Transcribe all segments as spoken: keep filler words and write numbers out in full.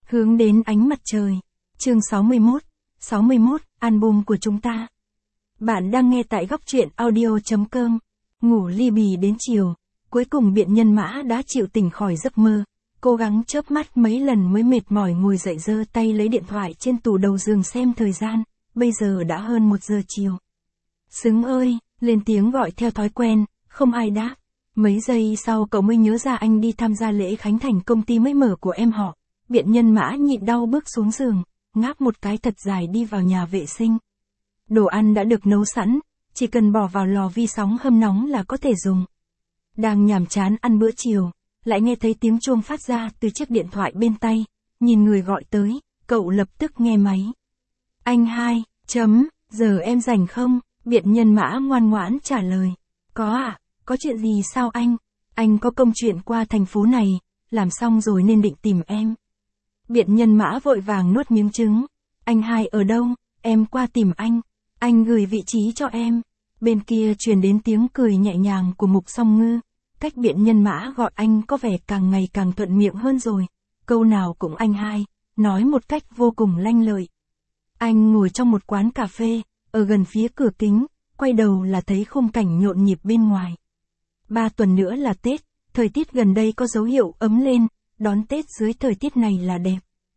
Hướng đến ánh mặt trời. Chương sáu mươi mốt. sáu mươi mốt, album của chúng ta. Bạn đang nghe tại góc truyện audio.com. Ngủ li bì đến chiều, cuối cùng Biện Nhân Mã đã chịu tỉnh khỏi giấc mơ. Cố gắng chớp mắt mấy lần mới mệt mỏi ngồi dậy giơ tay lấy điện thoại trên tủ đầu giường xem thời gian, bây giờ đã hơn một giờ chiều. Xứng ơi, lên tiếng gọi theo thói quen, không ai đáp. Mấy giây sau cậu mới nhớ ra anh đi tham gia lễ khánh thành công ty mới mở của em họ. Biện Nhân Mã nhịn đau bước xuống giường, ngáp một cái thật dài đi vào nhà vệ sinh. Đồ ăn đã được nấu sẵn, chỉ cần bỏ vào lò vi sóng hâm nóng là có thể dùng. Đang nhàm chán ăn bữa chiều, lại nghe thấy tiếng chuông phát ra từ chiếc điện thoại bên tay, nhìn người gọi tới, cậu lập tức nghe máy. Anh hai, chấm, giờ em rảnh không? Biện Nhân Mã ngoan ngoãn trả lời. Có à, có chuyện gì sao anh? Anh có công chuyện qua thành phố này, làm xong rồi nên định tìm em. Biện Nhân Mã vội vàng nuốt miếng trứng. Anh hai ở đâu? Em qua tìm anh. Anh gửi vị trí cho em. Bên kia truyền đến tiếng cười nhẹ nhàng của Mục Song Ngư. Cách Biện Nhân Mã gọi anh có vẻ càng ngày càng thuận miệng hơn rồi. Câu nào cũng anh hai, nói một cách vô cùng lanh lợi. Anh ngồi trong một quán cà phê, ở gần phía cửa kính, quay đầu là thấy khung cảnh nhộn nhịp bên ngoài. Ba tuần nữa là Tết, thời tiết gần đây có dấu hiệu ấm lên, đón Tết dưới thời tiết này là đẹp.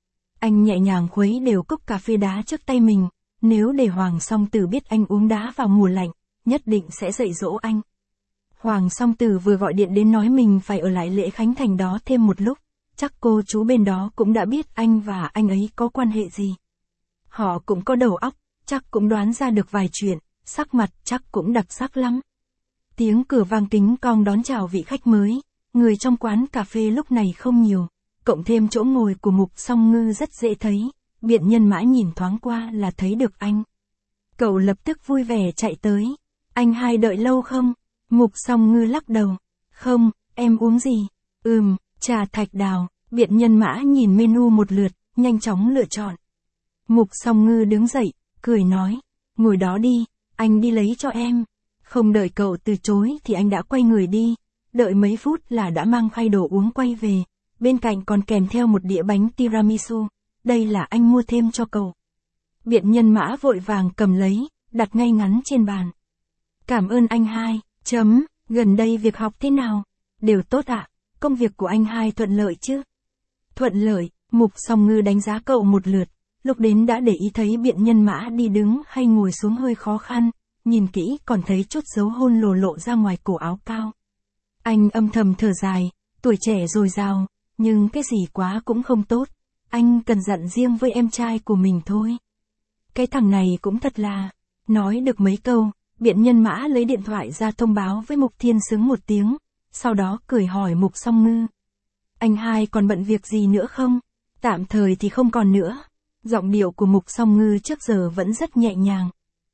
Anh nhẹ nhàng khuấy đều cốc cà phê đá trước tay mình, nếu để Hoàng Song Tử biết anh uống đá vào mùa lạnh, nhất định sẽ dạy dỗ anh. Hoàng Song Tử vừa gọi điện đến nói mình phải ở lại lễ khánh thành đó thêm một lúc, chắc cô chú bên đó cũng đã biết anh và anh ấy có quan hệ gì. Họ cũng có đầu óc, chắc cũng đoán ra được vài chuyện, sắc mặt chắc cũng đặc sắc lắm. Tiếng cửa vang kính cong đón chào vị khách mới, người trong quán cà phê lúc này không nhiều, cộng thêm chỗ ngồi của Mục Song Ngư rất dễ thấy, Biện Nhân Mã nhìn thoáng qua là thấy được anh. Cậu lập tức vui vẻ chạy tới. Anh hai đợi lâu không? Mục Song Ngư lắc đầu. Không, em uống gì? Ừm, trà thạch đào. Biện Nhân Mã nhìn menu một lượt, nhanh chóng lựa chọn. Mục Song Ngư đứng dậy, cười nói. Ngồi đó đi, anh đi lấy cho em. Không đợi cậu từ chối thì anh đã quay người đi. Đợi mấy phút là đã mang khay đồ uống quay về. Bên cạnh còn kèm theo một đĩa bánh tiramisu. Đây là anh mua thêm cho cậu. Biện Nhân Mã vội vàng cầm lấy, đặt ngay ngắn trên bàn. Cảm ơn anh hai, chấm, gần đây việc học thế nào? Đều tốt ạ, à? Công việc của anh hai thuận lợi chứ? Thuận lợi, Mục Song Ngư đánh giá cậu một lượt, lúc đến đã để ý thấy Biện Nhân Mã đi đứng hay ngồi xuống hơi khó khăn, nhìn kỹ còn thấy chút dấu hôn lồ lộ ra ngoài cổ áo cao. Anh âm thầm thở dài, tuổi trẻ dồi dào, nhưng cái gì quá cũng không tốt, anh cần dặn riêng với em trai của mình thôi. Cái thằng này cũng thật là, nói được mấy câu, Biện Nhân Mã lấy điện thoại ra thông báo với Mục Thiên Xứng một tiếng, sau đó cười hỏi Mục Song Ngư. Anh hai còn bận việc gì nữa không? Tạm thời thì không còn nữa. Giọng điệu của Mục Song Ngư trước giờ vẫn rất nhẹ nhàng.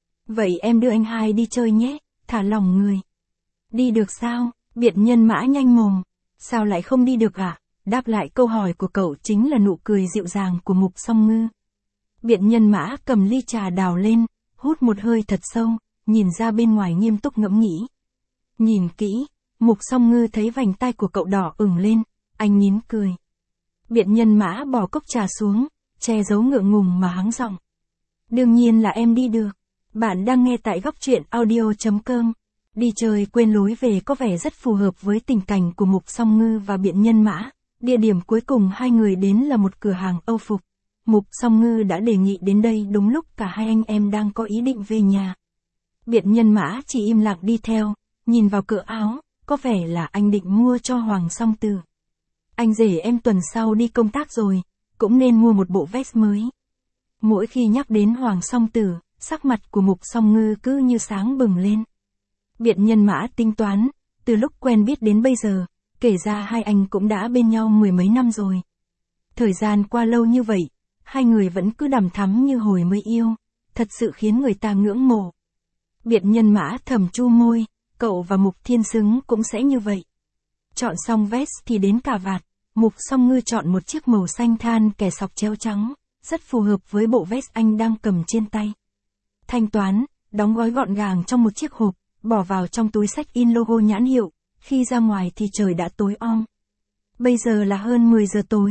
Vậy em đưa anh hai đi chơi nhé, thả lỏng người. Đi được sao? Biện Nhân Mã nhanh mồm. Sao lại không đi được ạ? À? Đáp lại câu hỏi của cậu chính là nụ cười dịu dàng của Mục Song Ngư. Biện Nhân Mã cầm ly trà đào lên, hút một hơi thật sâu, nhìn ra bên ngoài nghiêm túc ngẫm nghĩ. Nhìn kỹ, Mục Song Ngư thấy vành tai của cậu đỏ ửng lên, anh nín cười. Biện Nhân Mã bỏ cốc trà xuống, che giấu ngượng ngùng mà hắng giọng. Đương nhiên là em đi được. Bạn đang nghe tại góc truyện audio.com. Đi chơi quên lối về có vẻ rất phù hợp với tình cảnh của Mục Song Ngư và Biện Nhân Mã. Địa điểm cuối cùng hai người đến là một cửa hàng Âu phục. Mục Song Ngư đã đề nghị đến đây đúng lúc cả hai anh em đang có ý định về nhà. Biện Nhân Mã chỉ im lặng đi theo, nhìn vào cỡ áo, có vẻ là anh định mua cho Hoàng Song Tử. Anh rể em tuần sau đi công tác rồi, cũng nên mua một bộ vest mới. Mỗi khi nhắc đến Hoàng Song Tử, sắc mặt của Mục Song Ngư cứ như sáng bừng lên. Biện Nhân Mã tính toán, từ lúc quen biết đến bây giờ, kể ra hai anh cũng đã bên nhau mười mấy năm rồi. Thời gian qua lâu như vậy, hai người vẫn cứ đằm thắm như hồi mới yêu, thật sự khiến người ta ngưỡng mộ. Biện Nhân Mã thầm chu môi, cậu và Mục Thiên Xứng cũng sẽ như vậy. Chọn xong vest thì đến cà vạt, Mục Song Ngư chọn một chiếc màu xanh than kẻ sọc treo trắng, rất phù hợp với bộ vest anh đang cầm trên tay. Thanh toán, đóng gói gọn gàng trong một chiếc hộp, bỏ vào trong túi xách in logo nhãn hiệu, khi ra ngoài thì trời đã tối om. Bây giờ là hơn mười giờ tối,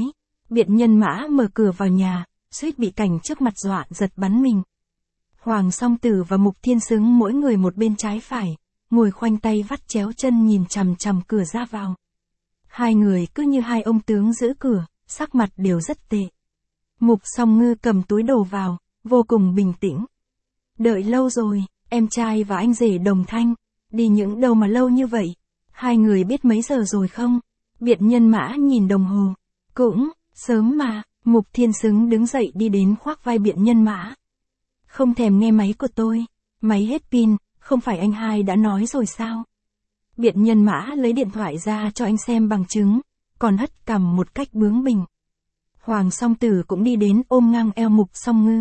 Biện Nhân Mã mở cửa vào nhà, suýt bị cảnh trước mặt dọa giật bắn mình. Hoàng Song Tử và Mục Thiên Xứng mỗi người một bên trái phải, ngồi khoanh tay vắt chéo chân nhìn chằm chằm cửa ra vào. Hai người cứ như hai ông tướng giữ cửa, sắc mặt đều rất tệ. Mục Song Ngư cầm túi đồ vào, vô cùng bình tĩnh. Đợi lâu rồi, em trai và anh rể Đồng Thanh, đi những đâu mà lâu như vậy? Hai người biết mấy giờ rồi không? Biện Nhân Mã nhìn đồng hồ. Cũng, sớm mà, Mục Thiên Xứng đứng dậy đi đến khoác vai Biện Nhân Mã. Không thèm nghe máy của tôi, máy hết pin, không phải anh hai đã nói rồi sao? Biện Nhân Mã lấy điện thoại ra cho anh xem bằng chứng, còn hất cằm một cách bướng bỉnh. Hoàng Song Tử cũng đi đến ôm ngang eo Mục Song Ngư.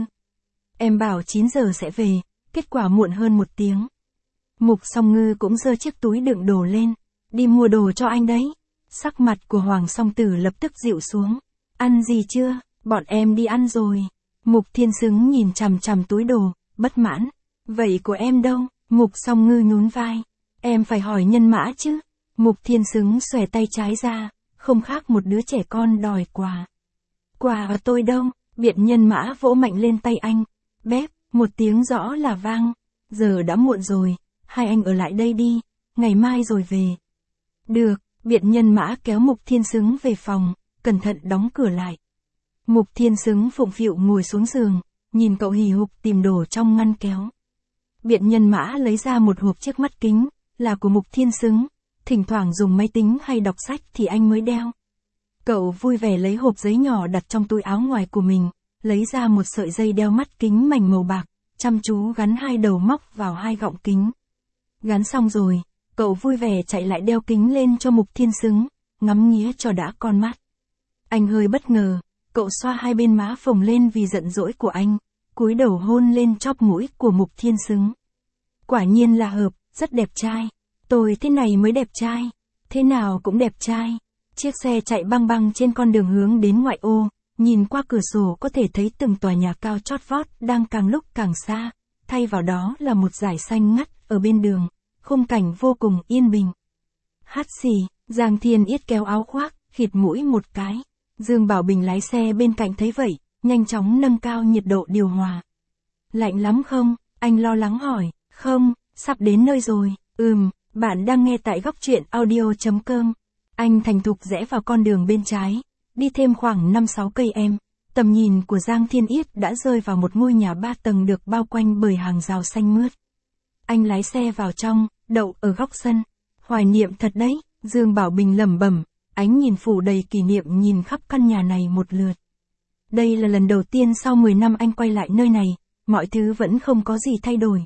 Em bảo chín giờ sẽ về, kết quả muộn hơn một tiếng. Mục Song Ngư cũng giơ chiếc túi đựng đồ lên, đi mua đồ cho anh đấy. Sắc mặt của Hoàng Song Tử lập tức dịu xuống. Ăn gì chưa? Bọn em đi ăn rồi. Mục Thiên Xứng nhìn chằm chằm túi đồ, bất mãn. Vậy của em đâu? Mục Song Ngư nhún vai. Em phải hỏi Nhân Mã chứ. Mục Thiên Xứng xòe tay trái ra, không khác một đứa trẻ con đòi quà. Quà ở tôi đâu? Biện Nhân Mã vỗ mạnh lên tay anh. Bép, một tiếng rõ là vang. Giờ đã muộn rồi, hai anh ở lại đây đi, ngày mai rồi về. Được, Biện Nhân Mã kéo Mục Thiên Xứng về phòng, cẩn thận đóng cửa lại. Mục Thiên Xứng phụng phịu ngồi xuống giường, nhìn cậu hì hục tìm đồ trong ngăn kéo. Biện Nhân Mã lấy ra một hộp chiếc mắt kính, là của Mục Thiên Xứng, thỉnh thoảng dùng máy tính hay đọc sách thì anh mới đeo. Cậu vui vẻ lấy hộp giấy nhỏ đặt trong túi áo ngoài của mình, lấy ra một sợi dây đeo mắt kính mảnh màu bạc, chăm chú gắn hai đầu móc vào hai gọng kính. Gắn xong rồi, cậu vui vẻ chạy lại đeo kính lên cho Mục Thiên Xứng, ngắm nghía cho đã con mắt. Anh hơi bất ngờ, cậu xoa hai bên má phồng lên vì giận dỗi của anh, cúi đầu hôn lên chóp mũi của Mục Thiên Xứng. Quả nhiên là hợp, rất đẹp trai. Tôi thế này mới đẹp trai, thế nào cũng đẹp trai. Chiếc xe chạy băng băng trên con đường hướng đến ngoại ô, nhìn qua cửa sổ có thể thấy từng tòa nhà cao chót vót đang càng lúc càng xa, thay vào đó là một dải xanh ngắt ở bên đường, khung cảnh vô cùng yên bình. Hát xì, Giang Thiên Yết kéo áo khoác, khịt mũi một cái. Dương Bảo Bình lái xe bên cạnh thấy vậy, nhanh chóng nâng cao nhiệt độ điều hòa. Lạnh lắm không? Anh lo lắng hỏi. Không, sắp đến nơi rồi. Ừm, bạn đang nghe tại góc truyện audio chấm com. Anh thành thục rẽ vào con đường bên trái, đi thêm khoảng năm sáu cây em. Tầm nhìn của Giang Thiên Yết đã rơi vào một ngôi nhà ba tầng được bao quanh bởi hàng rào xanh mướt. Anh lái xe vào trong, đậu ở góc sân. Hoài niệm thật đấy, Dương Bảo Bình lẩm bẩm, ánh nhìn phủ đầy kỷ niệm nhìn khắp căn nhà này một lượt. Đây là lần đầu tiên sau mười năm anh quay lại nơi này, mọi thứ vẫn không có gì thay đổi.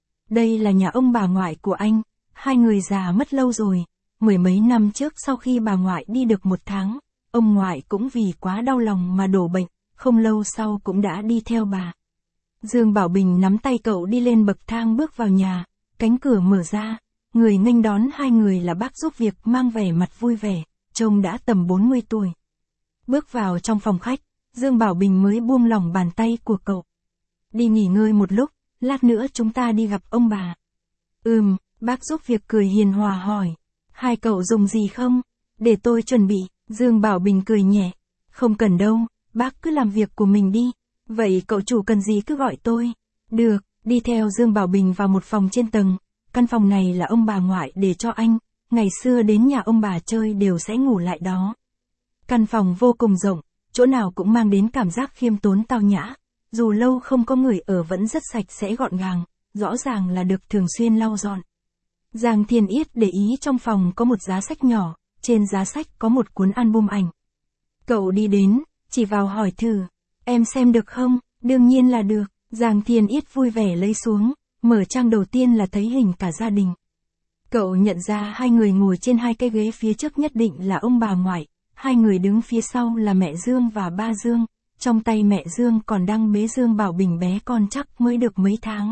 Đây là nhà ông bà ngoại của anh, hai người già mất lâu rồi, mười mấy năm trước sau khi bà ngoại đi được một tháng, ông ngoại cũng vì quá đau lòng mà đổ bệnh, không lâu sau cũng đã đi theo bà. Dương Bảo Bình nắm tay cậu đi lên bậc thang bước vào nhà, cánh cửa mở ra, người nghênh đón hai người là bác giúp việc mang vẻ mặt vui vẻ, trông đã tầm bốn mươi tuổi. Bước vào trong phòng khách, Dương Bảo Bình mới buông lỏng bàn tay của cậu. Đi nghỉ ngơi một lúc, lát nữa chúng ta đi gặp ông bà. Ừm, bác giúp việc cười hiền hòa hỏi. Hai cậu dùng gì không? Để tôi chuẩn bị, Dương Bảo Bình cười nhẹ. Không cần đâu, bác cứ làm việc của mình đi. Vậy cậu chủ cần gì cứ gọi tôi. Được, đi theo Dương Bảo Bình vào một phòng trên tầng. Căn phòng này là ông bà ngoại để cho anh, ngày xưa đến nhà ông bà chơi đều sẽ ngủ lại đó. Căn phòng vô cùng rộng, chỗ nào cũng mang đến cảm giác khiêm tốn tao nhã. Dù lâu không có người ở vẫn rất sạch sẽ gọn gàng, rõ ràng là được thường xuyên lau dọn. Giang Thiên Yết để ý trong phòng có một giá sách nhỏ, trên giá sách có một cuốn album ảnh. Cậu đi đến, chỉ vào hỏi thử, em xem được không? Đương nhiên là được, Giang Thiên Yết vui vẻ lấy xuống, mở trang đầu tiên là thấy hình cả gia đình. Cậu nhận ra hai người ngồi trên hai cái ghế phía trước nhất định là ông bà ngoại, hai người đứng phía sau là mẹ Dương và ba Dương. Trong tay mẹ Dương còn đang bế Dương Bảo Bình bé con chắc mới được mấy tháng.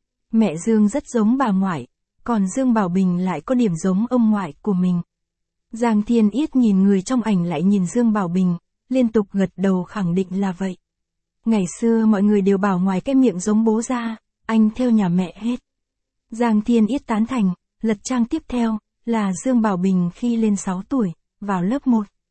Mẹ Dương rất giống bà ngoại, còn Dương Bảo Bình lại có điểm giống ông ngoại của mình. Giang Thiên Yết nhìn người trong ảnh lại nhìn Dương Bảo Bình, liên tục gật đầu khẳng định là vậy. Ngày xưa mọi người đều bảo ngoài cái miệng giống bố ra, anh theo nhà mẹ hết. Giang Thiên Yết tán thành, lật trang tiếp theo, là Dương Bảo Bình khi lên sáu tuổi, vào lớp một.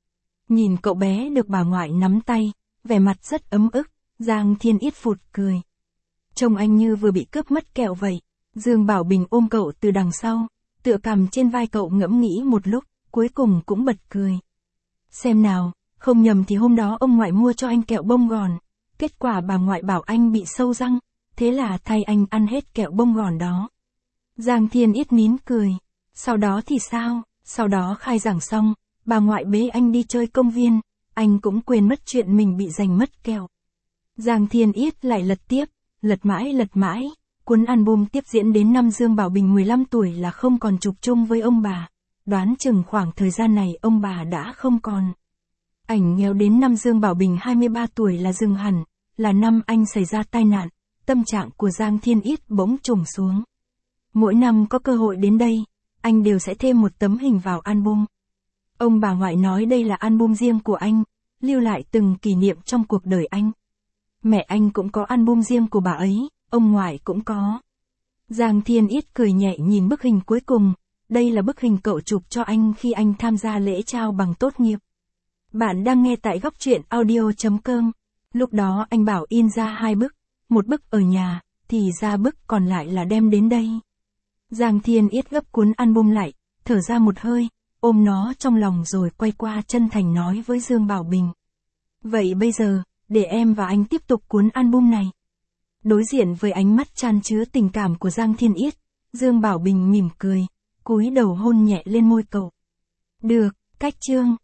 Nhìn cậu bé được bà ngoại nắm tay, vẻ mặt rất ấm ức, Giang Thiên Yết phụt cười. Trông anh như vừa bị cướp mất kẹo vậy. Dương Bảo Bình ôm cậu từ đằng sau, tựa cằm trên vai cậu ngẫm nghĩ một lúc, cuối cùng cũng bật cười. Xem nào, không nhầm thì hôm đó ông ngoại mua cho anh kẹo bông gòn, kết quả bà ngoại bảo anh bị sâu răng, thế là thay anh ăn hết kẹo bông gòn đó. Giang Thiên Yết nín cười. Sau đó thì sao? Sau đó khai giảng xong, bà ngoại bế anh đi chơi công viên, anh cũng quên mất chuyện mình bị giành mất kẹo. Giang Thiên Yết lại lật tiếp, lật mãi lật mãi, cuốn album tiếp diễn đến năm Dương Bảo Bình mười lăm tuổi là không còn chụp chung với ông bà. Đoán chừng khoảng thời gian này ông bà đã không còn. Ảnh nghèo đến năm Dương Bảo Bình hai mươi ba tuổi là dừng hẳn, là năm anh xảy ra tai nạn, tâm trạng của Giang Thiên Yết bỗng trùng xuống. Mỗi năm có cơ hội đến đây, anh đều sẽ thêm một tấm hình vào album. Ông bà ngoại nói đây là album riêng của anh, lưu lại từng kỷ niệm trong cuộc đời anh. Mẹ anh cũng có album riêng của bà ấy, ông ngoại cũng có. Giang Thiên Yết cười nhẹ nhìn bức hình cuối cùng, đây là bức hình cậu chụp cho anh khi anh tham gia lễ trao bằng tốt nghiệp. Bạn đang nghe tại góc truyện audio chấm com. Lúc đó anh bảo in ra hai bức, một bức ở nhà, thì ra bức còn lại là đem đến đây. Giang Thiên Yết gấp cuốn album lại, thở ra một hơi, ôm nó trong lòng rồi quay qua chân thành nói với Dương Bảo Bình. Vậy bây giờ, để em và anh tiếp tục cuốn album này. Đối diện với ánh mắt chan chứa tình cảm của Giang Thiên Yết, Dương Bảo Bình mỉm cười, cúi đầu hôn nhẹ lên môi cậu. Được, cách chương.